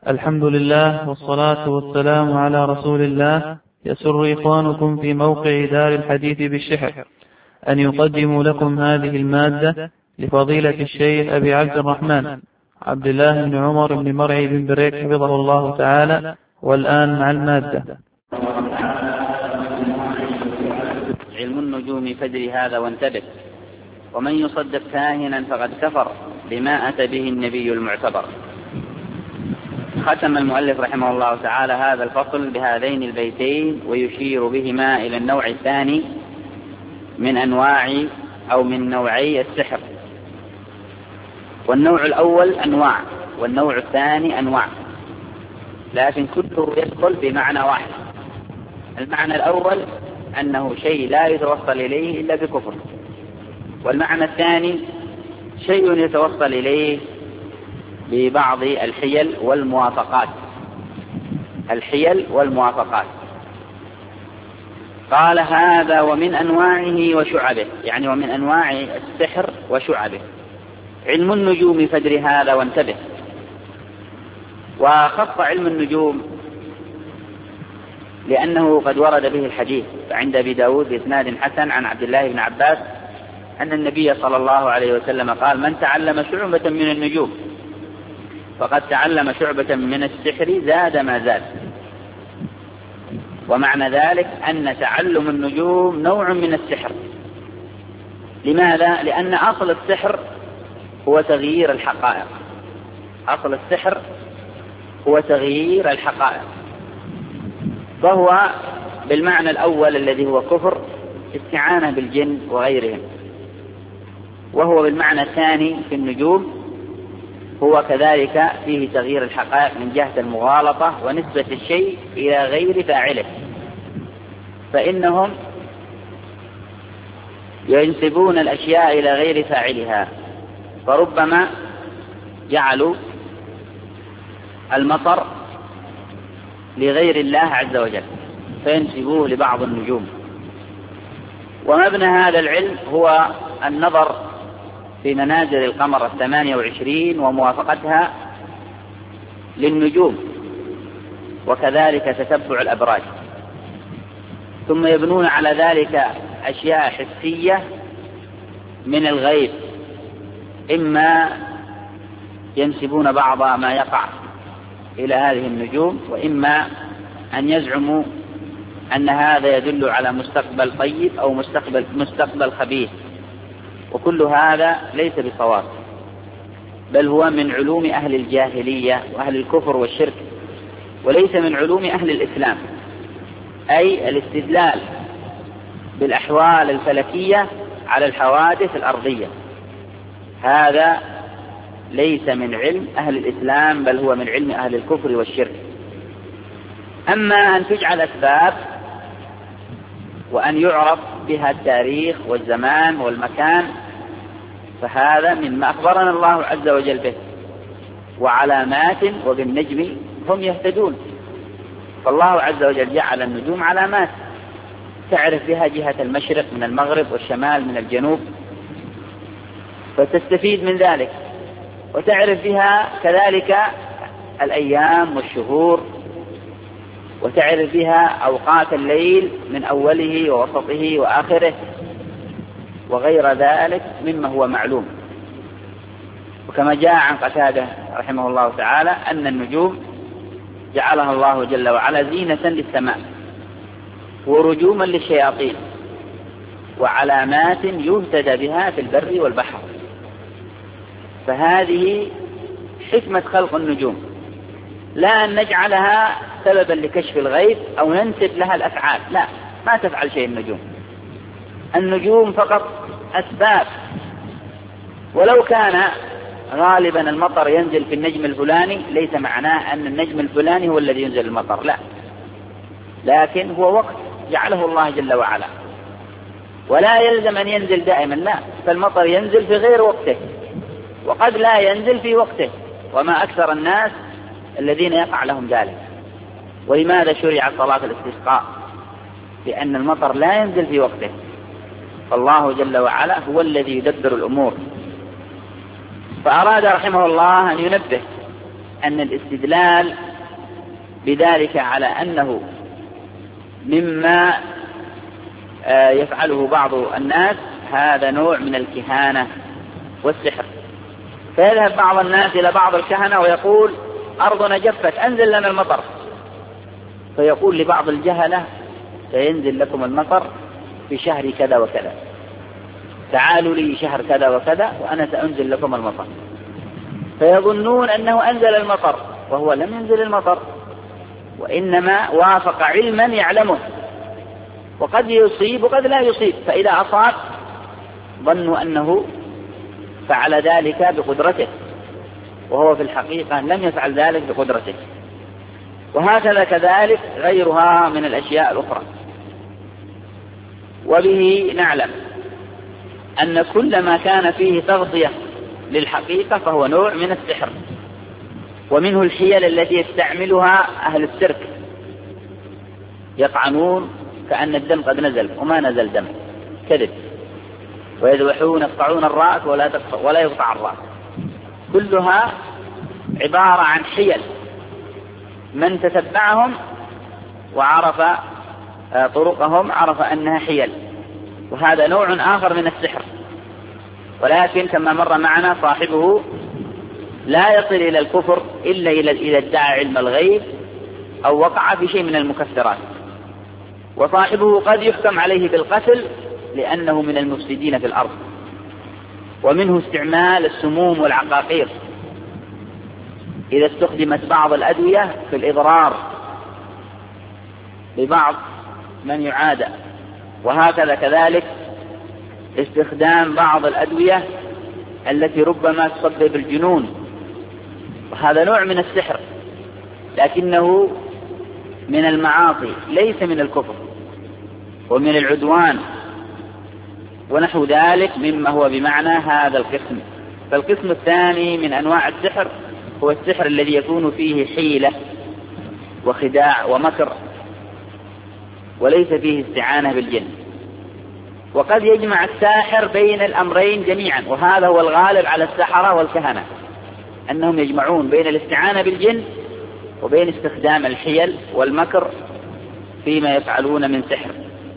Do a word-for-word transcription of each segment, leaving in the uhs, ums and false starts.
الحمد لله والصلاة والسلام على رسول الله. يسر إخوانكم في موقع دار الحديث بالشحر أن يقدموا لكم هذه المادة لفضيلة الشيخ أبي عبد الرحمن عبد الله بن عمر بن مرعي بن بريك حفظه الله تعالى. والآن مع المادة. علم النجوم فادر هذا وانتبه، ومن يصدق كاهنا فقد كفر بما أتى به النبي المعتبر. ختم المؤلف رحمه الله تعالى هذا الفصل بهذين البيتين ويشير بهما إلى النوع الثاني من أنواع أو من نوعي السحر. والنوع الأول أنواع والنوع الثاني أنواع، لكن كله يدخل بمعنى واحد. المعنى الأول أنه شيء لا يتوصل إليه إلا بكفر، والمعنى الثاني شيء يتوصل إليه ببعض الحيل والموافقات الحيل والموافقات قال هذا ومن أنواعه وشعبه، يعني ومن أنواع السحر وشعبه. علم النجوم فادر هذا وانتبه. وخص علم النجوم لأنه قد ورد به الحديث عند أبي داود بإسناد حسن عن عبد الله بن عباس أن النبي صلى الله عليه وسلم قال: من تعلم شعبة من النجوم فقد تعلم شعبة من السحر زاد ما زاد. ومعنى ذلك أن تعلم النجوم نوع من السحر. لماذا؟ لأن أصل السحر هو تغيير الحقائق. أصل السحر هو تغيير الحقائق، فهو بالمعنى الأول الذي هو كفر استعانة بالجن وغيرهم، وهو بالمعنى الثاني في النجوم هو كذلك فيه تغيير الحقائق من جهة المغالطة ونسبة الشيء إلى غير فاعله، فإنهم ينسبون الأشياء إلى غير فاعلها. فربما جعلوا المطر لغير الله عز وجل فينسبوه لبعض النجوم. ومبنى هذا العلم هو النظر في منازل القمر الثمانية وعشرين وموافقتها للنجوم، وكذلك تتبع الأبراج، ثم يبنون على ذلك أشياء حسية من الغيب، إما ينسبون بعض ما يقع إلى هذه النجوم، وإما أن يزعموا أن هذا يدل على مستقبل طيب أو مستقبل, مستقبل خبيث. وكل هذا ليس بصواب، بل هو من علوم أهل الجاهلية وأهل الكفر والشرك، وليس من علوم أهل الإسلام، أي الاستدلال بالأحوال الفلكية على الحوادث الأرضية. هذا ليس من علم أهل الإسلام، بل هو من علم أهل الكفر والشرك. أما أن تجعل أسباب وأن يعرف بها التاريخ والزمان والمكان فهذا مما أخبرنا الله عز وجل به، وعلامات وبالنجم هم يهتدون. فالله عز وجل جعل النجوم علامات تعرف بها جهة المشرق من المغرب والشمال من الجنوب، فتستفيد من ذلك، وتعرف بها كذلك الأيام والشهور، وتعرف بها أوقات الليل من أوله ووسطه وآخره وغير ذلك مما هو معلوم. وكما جاء عن قتادة رحمه الله تعالى أن النجوم جعلها الله جل وعلا زينة للسماء ورجوما للشياطين وعلامات يهتدى بها في البر والبحر. فهذه حكمة خلق النجوم، لا أن نجعلها سببا لكشف الغيب أو ننسب لها الأفعال، لا، ما تفعل شيء النجوم. النجوم فقط أسباب. ولو كان غالبا المطر ينزل في النجم الفلاني ليس معناه أن النجم الفلاني هو الذي ينزل المطر، لا، لكن هو وقت جعله الله جل وعلا، ولا يلزم أن ينزل دائما، لا، فالمطر ينزل في غير وقته وقد لا ينزل في وقته، وما أكثر الناس الذين يقع لهم ذلك. ولماذا شرع صلاة الاستسقاء؟ لأن المطر لا ينزل في وقته، فالله جل وعلا هو الذي يدبر الأمور. فأراد رحمه الله أن ينبه أن الاستدلال بذلك على أنه مما يفعله بعض الناس هذا نوع من الكهانة والسحر. فيذهب بعض الناس إلى بعض الكهنة ويقول أرضنا جفت أنزل لنا المطر، فيقول لبعض الجهلة سينزل لكم المطر في شهر كذا وكذا، تعالوا لي شهر كذا وكذا وأنا سأنزل لكم المطر، فيظنون أنه أنزل المطر وهو لم ينزل المطر، وإنما وافق علما يعلمه، وقد يصيب وقد لا يصيب، فإذا أصاب ظنوا أنه فعل ذلك بقدرته، وهو في الحقيقة لم يفعل ذلك بقدرته. وهكذا كذلك غيرها من الأشياء الأخرى. وبه نعلم أن كل ما كان فيه تغطية للحقيقة فهو نوع من السحر، ومنه الحيل التي يستعملها أهل السيرك، يطعنون كأن الدم قد نزل وما نزل دم، كذب، ويذبحون يقطعون الرأس ولا ولا يقطع الرأس، كلها عبارة عن حيل. من تتبعهم وعرف طرقهم عرف أنها حيل، وهذا نوع آخر من السحر. ولكن كما مر معنا صاحبه لا يصل إلى الكفر إلا إذا ادعى علم الغيب أو وقع في شيء من المكفرات، وصاحبه قد يحكم عليه بالقتل لأنه من المفسدين في الأرض. ومنه استعمال السموم والعقاقير إذا استخدمت بعض الأدوية في الإضرار ببعض من يعادى، وهكذا كذلك استخدام بعض الأدوية التي ربما تسبب الجنون، وهذا نوع من السحر لكنه من المعاصي ليس من الكفر ومن العدوان ونحو ذلك مما هو بمعنى هذا القسم. فالقسم الثاني من أنواع السحر هو السحر الذي يكون فيه حيلة وخداع ومكر وليس فيه استعانة بالجن. وقد يجمع الساحر بين الأمرين جميعا، وهذا هو الغالب على السحرة والكهنة، أنهم يجمعون بين الاستعانة بالجن وبين استخدام الحيل والمكر فيما يفعلون من سحر.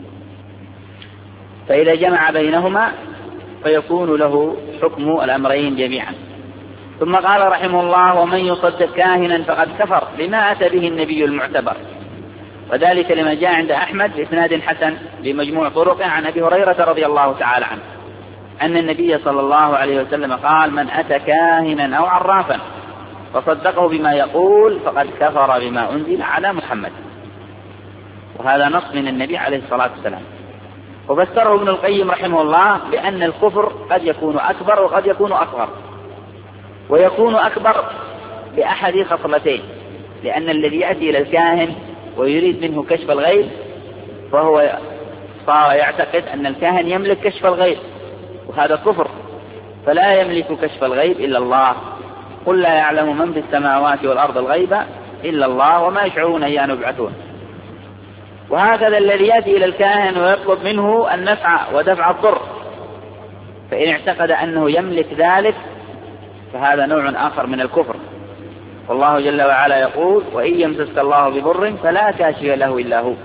فإذا جمع بينهما فيكون له حكم الأمرين جميعا. ثم قال رحمه الله: ومن يصدق كاهنا فقد كفر بما أتى به النبي المعتبر، وذلك لما جاء عند أحمد بإسناد حسن بمجموع طرقه عن أبي هريرة رضي الله تعالى عنه أن النبي صلى الله عليه وسلم قال: من أتى كاهنا أو عرافا فصدقه بما يقول فقد كفر بما أنزل على محمد. وهذا نص من النبي عليه الصلاة والسلام. وفسره ابن القيم رحمه الله بأن الكفر قد يكون أكبر وقد يكون أصغر، ويكون أكبر بأحد خصلتين، لأن الذي يأتي إلى الكاهن ويريد منه كشف الغيب فهو صار يعتقد أن الكاهن يملك كشف الغيب، وهذا كفر، فلا يملك كشف الغيب إلا الله. قل لا يعلم من في السماوات والأرض الغيب إلا الله وما يشعرون أيان يبعثون. وهكذا الذي يأتي إلى الكاهن ويطلب منه النفع ودفع الضر، فإن اعتقد أنه يملك ذلك فهذا نوع آخر من الكفر. والله جل وعلا يقول: وإن يمسسك الله بضر فلا كاشف له إلا هو.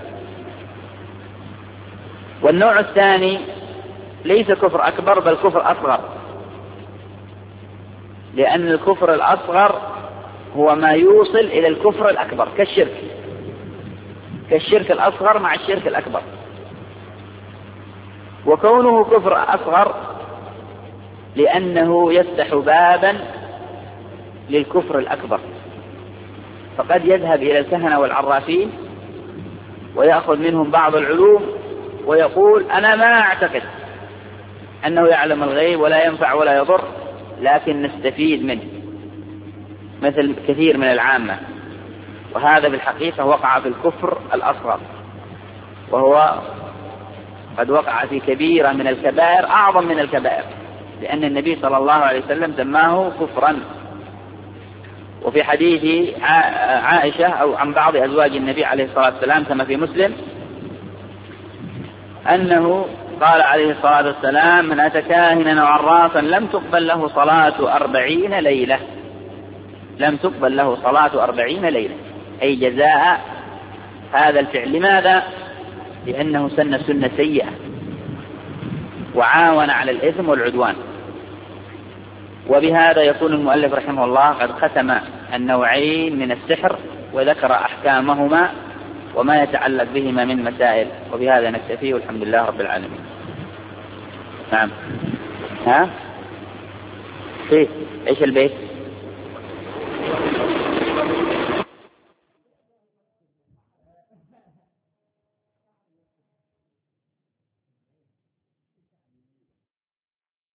والنوع الثاني ليس كفر أكبر بل كفر أصغر، لأن الكفر الأصغر هو ما يوصل إلى الكفر الأكبر كالشرك، كالشرك الأصغر مع الشرك الأكبر. وكونه كفر أصغر لأنه يفتح بابا للكفر الأكبر، فقد يذهب إلى الكهنة والعرافين ويأخذ منهم بعض العلوم ويقول: أنا ما أعتقد أنه يعلم الغيب ولا ينفع ولا يضر، لكن نستفيد منه مثل كثير من العامة. وهذا بالحقيقة وقع في الكفر الأصغر، وهو قد وقع في كبيرة من الكبائر أعظم من الكبائر، لأن النبي صلى الله عليه وسلم سماه كفرا. وفي حديث عائشة أو عن بعض أزواج النبي عليه الصلاة والسلام كما في مسلم أنه قال عليه الصلاة والسلام: من أتى كاهنا أو عرافا لم تقبل له صلاة أربعين ليلة، لم تقبل له صلاة أربعين ليلة، أي جزاء هذا الفعل. لماذا؟ لأنه سن سنة سيئة وعاون على الإثم والعدوان. وبهذا يكون المؤلف رحمه الله قد ختم النوعين من السحر وذكر أحكامهما وما يتعلق بهما من مسائل. وبهذا نكتفي والحمد لله رب العالمين. نعم. ها؟ فيه ايش البيت؟